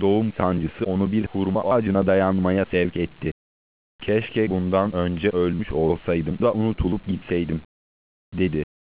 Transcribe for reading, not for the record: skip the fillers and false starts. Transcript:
doğum sancısı onu bir hurma ağacına dayanmaya sevk etti. Keşke bundan önce ölmüş olsaydım da unutulup gitseydim, dedi.